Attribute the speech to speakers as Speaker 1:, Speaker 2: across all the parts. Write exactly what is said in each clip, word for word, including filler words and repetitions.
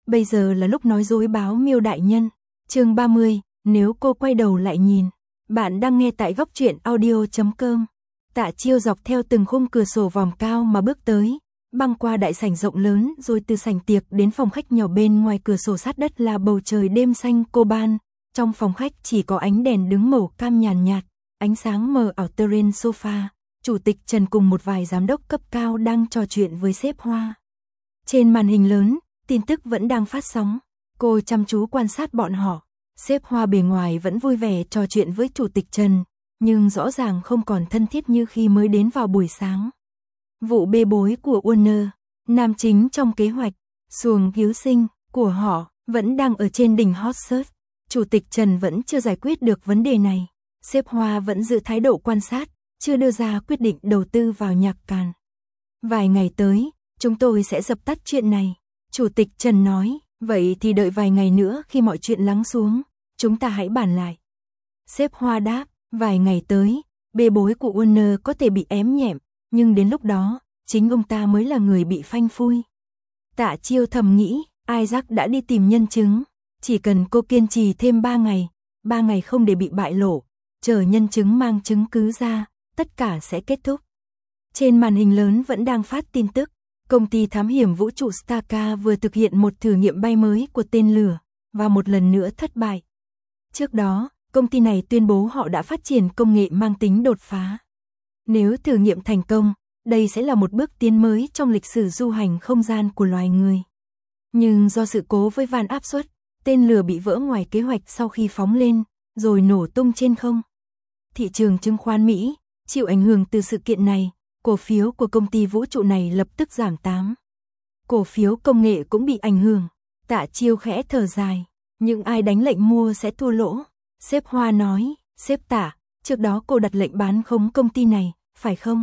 Speaker 1: Bây giờ là lúc nói dối báo Miêu đại nhân. Chương ba mươi, nếu cô quay đầu lại nhìn. Bạn đang nghe tại góc truyện audio chấm com. Tạ Chiêu dọc theo từng khung cửa sổ vòm cao mà bước tới, băng qua đại sảnh rộng lớn, rồi từ sảnh tiệc đến phòng khách nhỏ bên ngoài cửa sổ sát đất là bầu trời đêm xanh cô ban. Trong phòng khách chỉ có ánh đèn đứng màu cam nhàn nhạt, ánh sáng mờ ảo trên sofa. Chủ tịch Trần cùng một vài giám đốc cấp cao đang trò chuyện với sếp Hoa. Trên màn hình lớn, tin tức vẫn đang phát sóng. Cô chăm chú quan sát bọn họ. Sếp Hoa bề ngoài vẫn vui vẻ trò chuyện với chủ tịch Trần, nhưng rõ ràng không còn thân thiết như khi mới đến vào buổi sáng. Vụ bê bối của Warner, nam chính trong kế hoạch, xuồng cứu sinh của họ vẫn đang ở trên đỉnh hot search. Chủ tịch Trần vẫn chưa giải quyết được vấn đề này. Sếp Hoa vẫn giữ thái độ quan sát, chưa đưa ra quyết định đầu tư vào nhạc Càn. Vài ngày tới, chúng tôi sẽ dập tắt chuyện này. Chủ tịch Trần nói, vậy thì đợi vài ngày nữa khi mọi chuyện lắng xuống, chúng ta hãy bàn lại. Sếp Hoa đáp, vài ngày tới, bê bối của Warner có thể bị ém nhẹm, nhưng đến lúc đó, chính ông ta mới là người bị phanh phui. Tạ Chiêu thầm nghĩ, Isaac đã đi tìm nhân chứng, chỉ cần cô kiên trì thêm ba ngày, ba ngày không để bị bại lộ, chờ nhân chứng mang chứng cứ ra, tất cả sẽ kết thúc. Trên màn hình lớn vẫn đang phát tin tức, công ty thám hiểm vũ trụ Starka vừa thực hiện một thử nghiệm bay mới của tên lửa, và một lần nữa thất bại. Trước đó, công ty này tuyên bố họ đã phát triển công nghệ mang tính đột phá. Nếu thử nghiệm thành công, đây sẽ là một bước tiến mới trong lịch sử du hành không gian của loài người. Nhưng do sự cố với van áp suất, tên lửa bị vỡ ngoài kế hoạch sau khi phóng lên, rồi nổ tung trên không. Thị trường chứng khoán Mỹ chịu ảnh hưởng từ sự kiện này, cổ phiếu của công ty vũ trụ này lập tức giảm tám. Cổ phiếu công nghệ cũng bị ảnh hưởng. Tạ Chiêu khẽ thở dài, những ai đánh lệnh mua sẽ thua lỗ. Sếp Hoa nói, sếp Tạ, trước đó cô đặt lệnh bán khống công ty này, phải không?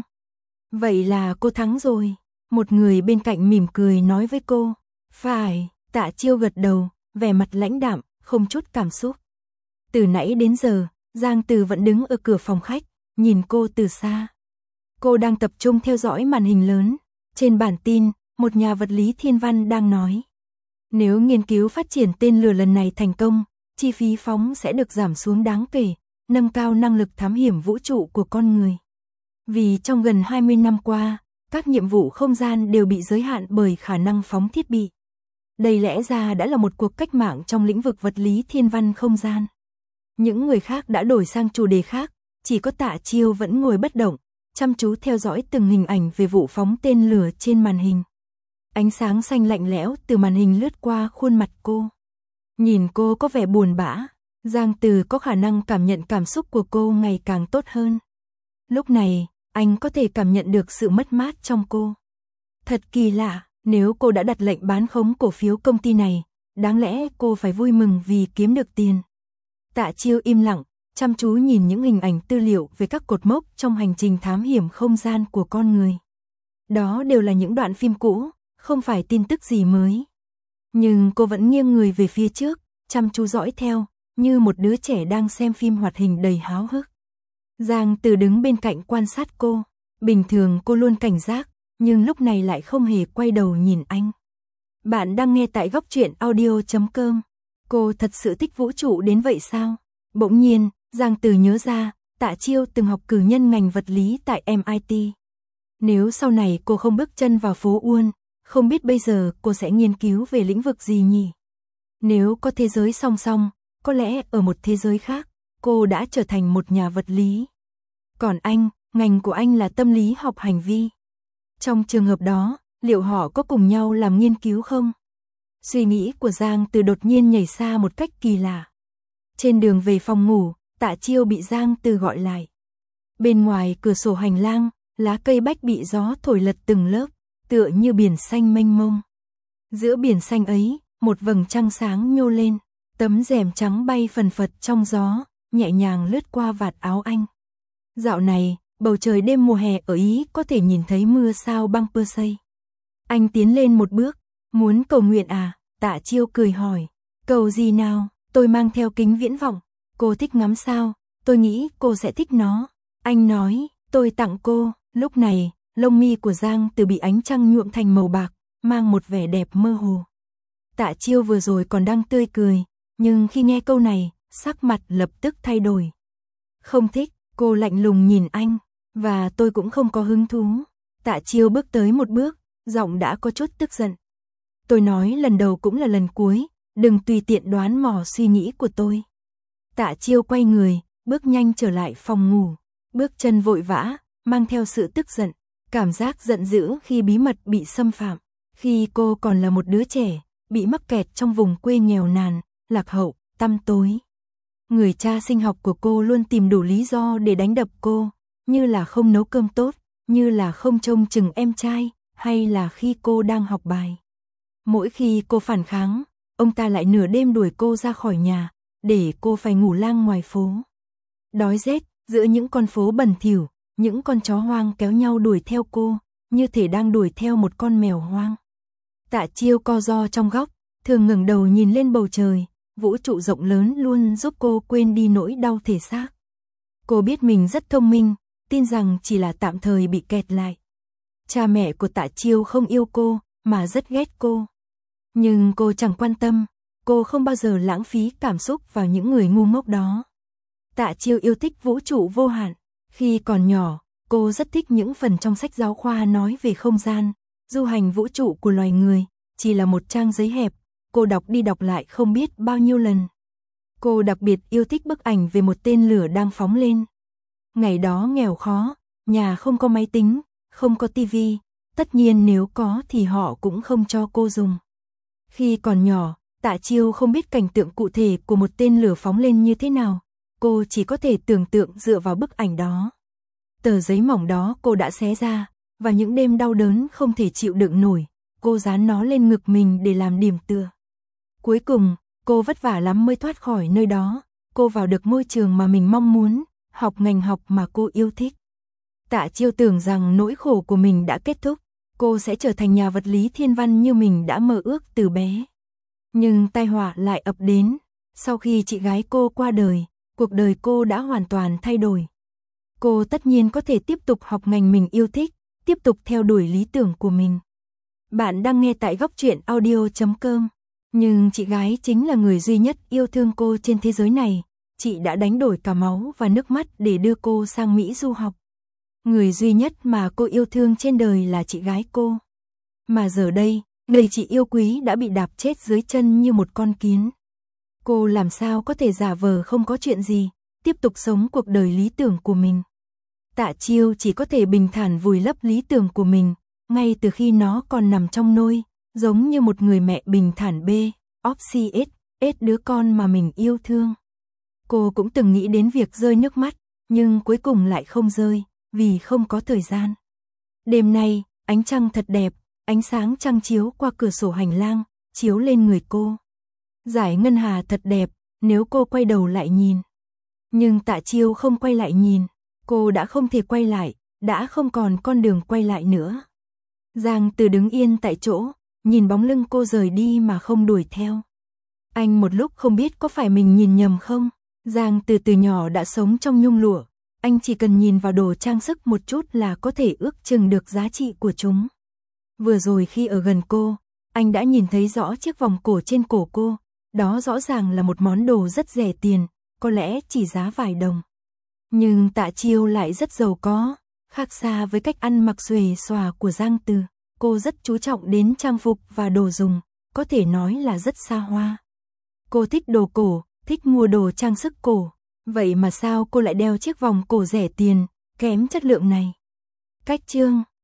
Speaker 1: Vậy là cô thắng rồi. Một người bên cạnh mỉm cười nói với cô, phải. Tạ Chiêu gật đầu, vẻ mặt lãnh đạm, không chút cảm xúc. Từ nãy đến giờ, Giang Từ vẫn đứng ở cửa phòng khách, nhìn cô từ xa. Cô đang tập trung theo dõi màn hình lớn. Trên bản tin, một nhà vật lý thiên văn đang nói, nếu nghiên cứu phát triển tên lửa lần này thành công, chi phí phóng sẽ được giảm xuống đáng kể, nâng cao năng lực thám hiểm vũ trụ của con người. Vì trong gần hai mươi năm qua, các nhiệm vụ không gian đều bị giới hạn bởi khả năng phóng thiết bị. Đây lẽ ra đã là một cuộc cách mạng trong lĩnh vực vật lý thiên văn không gian. Những người khác đã đổi sang chủ đề khác, chỉ có Tạ Chiêu vẫn ngồi bất động, chăm chú theo dõi từng hình ảnh về vụ phóng tên lửa trên màn hình. Ánh sáng xanh lạnh lẽo từ màn hình lướt qua khuôn mặt cô. Nhìn cô có vẻ buồn bã, Giang Từ có khả năng cảm nhận cảm xúc của cô ngày càng tốt hơn. Lúc này, anh có thể cảm nhận được sự mất mát trong cô. Thật kỳ lạ, nếu cô đã đặt lệnh bán khống cổ phiếu công ty này, đáng lẽ cô phải vui mừng vì kiếm được tiền. Tạ Chiêu im lặng, chăm chú nhìn những hình ảnh tư liệu về các cột mốc trong hành trình thám hiểm không gian của con người. Đó đều là những đoạn phim cũ, không phải tin tức gì mới. Nhưng cô vẫn nghiêng người về phía trước, chăm chú dõi theo, như một đứa trẻ đang xem phim hoạt hình đầy háo hức. Giang Từ đứng bên cạnh quan sát cô. Bình thường cô luôn cảnh giác, nhưng lúc này lại không hề quay đầu nhìn anh. Bạn đang nghe tại góc truyện audio chấm com. Cô thật sự thích vũ trụ đến vậy sao? Bỗng nhiên, Giang Từ nhớ ra, Tạ Chiêu từng học cử nhân ngành vật lý tại em i tê. Nếu sau này cô không bước chân vào phố Uôn, không biết bây giờ cô sẽ nghiên cứu về lĩnh vực gì nhỉ? Nếu có thế giới song song, có lẽ ở một thế giới khác, cô đã trở thành một nhà vật lý. Còn anh, ngành của anh là tâm lý học hành vi. Trong trường hợp đó, liệu họ có cùng nhau làm nghiên cứu không? Suy nghĩ của Giang Từ đột nhiên nhảy xa một cách kỳ lạ. Trên đường về phòng ngủ, Tạ Chiêu bị Giang Từ gọi lại. Bên ngoài cửa sổ hành lang, lá cây bách bị gió thổi lật từng lớp, tựa như biển xanh mênh mông. Giữa biển xanh ấy, một vầng trăng sáng nhô lên, tấm rèm trắng bay phần phật trong gió, nhẹ nhàng lướt qua vạt áo anh. Dạo này, bầu trời đêm mùa hè ở Ý có thể nhìn thấy mưa sao băng Persei. Anh tiến lên một bước, muốn cầu nguyện à? Tạ Chiêu cười hỏi, cầu gì nào? Tôi mang theo kính viễn vọng. Cô thích ngắm sao? Tôi nghĩ cô sẽ thích nó. Anh nói, tôi tặng cô. Lúc này, lông mi của Giang Từ bị ánh trăng nhuộm thành màu bạc, mang một vẻ đẹp mơ hồ. Tạ Chiêu vừa rồi còn đang tươi cười, nhưng khi nghe câu này, sắc mặt lập tức thay đổi. Không thích, cô lạnh lùng nhìn anh, và tôi cũng không có hứng thú. Tạ Chiêu bước tới một bước, giọng đã có chút tức giận. Tôi nói lần đầu cũng là lần cuối, đừng tùy tiện đoán mò suy nghĩ của tôi. Tạ Chiêu quay người, bước nhanh trở lại phòng ngủ, bước chân vội vã, mang theo sự tức giận, cảm giác giận dữ khi bí mật bị xâm phạm. Khi cô còn là một đứa trẻ, bị mắc kẹt trong vùng quê nghèo nàn, lạc hậu, tăm tối. Người cha sinh học của cô luôn tìm đủ lý do để đánh đập cô, như là không nấu cơm tốt, như là không trông chừng em trai, hay là khi cô đang học bài. Mỗi khi cô phản kháng, ông ta lại nửa đêm đuổi cô ra khỏi nhà, để cô phải ngủ lang ngoài phố. Đói rét, giữa những con phố bẩn thỉu, những con chó hoang kéo nhau đuổi theo cô, như thể đang đuổi theo một con mèo hoang. Tạ Chiêu co ro trong góc, thường ngẩng đầu nhìn lên bầu trời, vũ trụ rộng lớn luôn giúp cô quên đi nỗi đau thể xác. Cô biết mình rất thông minh, tin rằng chỉ là tạm thời bị kẹt lại. Cha mẹ của Tạ Chiêu không yêu cô, mà rất ghét cô. Nhưng cô chẳng quan tâm, cô không bao giờ lãng phí cảm xúc vào những người ngu ngốc đó. Tạ Chiêu yêu thích vũ trụ vô hạn. Khi còn nhỏ, cô rất thích những phần trong sách giáo khoa nói về không gian, du hành vũ trụ của loài người, chỉ là một trang giấy hẹp, cô đọc đi đọc lại không biết bao nhiêu lần. Cô đặc biệt yêu thích bức ảnh về một tên lửa đang phóng lên. Ngày đó nghèo khó, nhà không có máy tính, không có tivi, tất nhiên nếu có thì họ cũng không cho cô dùng. Khi còn nhỏ, Tạ Chiêu không biết cảnh tượng cụ thể của một tên lửa phóng lên như thế nào, cô chỉ có thể tưởng tượng dựa vào bức ảnh đó. Tờ giấy mỏng đó cô đã xé ra, và những đêm đau đớn không thể chịu đựng nổi, cô dán nó lên ngực mình để làm điểm tựa. Cuối cùng, cô vất vả lắm mới thoát khỏi nơi đó, cô vào được môi trường mà mình mong muốn, học ngành học mà cô yêu thích. Tạ Chiêu tưởng rằng nỗi khổ của mình đã kết thúc, cô sẽ trở thành nhà vật lý thiên văn như mình đã mơ ước từ bé. Nhưng tai họa lại ập đến, sau khi chị gái cô qua đời, cuộc đời cô đã hoàn toàn thay đổi. Cô tất nhiên có thể tiếp tục học ngành mình yêu thích, tiếp tục theo đuổi lý tưởng của mình. Bạn đang nghe tại góc truyện audio chấm com. Nhưng chị gái chính là người duy nhất yêu thương cô trên thế giới này. Chị đã đánh đổi cả máu và nước mắt để đưa cô sang Mỹ du học. Người duy nhất mà cô yêu thương trên đời là chị gái cô. Mà giờ đây, người chị yêu quý đã bị đạp chết dưới chân như một con kiến. Cô làm sao có thể giả vờ không có chuyện gì, tiếp tục sống cuộc đời lý tưởng của mình. Tạ Chiêu chỉ có thể bình thản vùi lấp lý tưởng của mình, ngay từ khi nó còn nằm trong nôi, giống như một người mẹ bình thản bê, óp xi ết, ết đứa con mà mình yêu thương. Cô cũng từng nghĩ đến việc rơi nước mắt, nhưng cuối cùng lại không rơi, vì không có thời gian. Đêm nay, ánh trăng thật đẹp, ánh sáng trăng chiếu qua cửa sổ hành lang, chiếu lên người cô. Dải ngân hà thật đẹp, nếu cô quay đầu lại nhìn. Nhưng Tạ Chiêu không quay lại nhìn, cô đã không thể quay lại, đã không còn con đường quay lại nữa. Giang Từ đứng yên tại chỗ, nhìn bóng lưng cô rời đi mà không đuổi theo. Anh một lúc không biết có phải mình nhìn nhầm không. Giang Từ từ nhỏ đã sống trong nhung lụa, anh chỉ cần nhìn vào đồ trang sức một chút là có thể ước chừng được giá trị của chúng. Vừa rồi khi ở gần cô, anh đã nhìn thấy rõ chiếc vòng cổ trên cổ cô, đó rõ ràng là một món đồ rất rẻ tiền, có lẽ chỉ giá vài đồng. Nhưng Tạ Chiêu lại rất giàu có, khác xa với cách ăn mặc xuề xòa của Giang Từ. Cô rất chú trọng đến trang phục và đồ dùng, có thể nói là rất xa hoa. Cô thích đồ cổ, thích mua đồ trang sức cổ, vậy mà sao cô lại đeo chiếc vòng cổ rẻ tiền, kém chất lượng này? Cách chương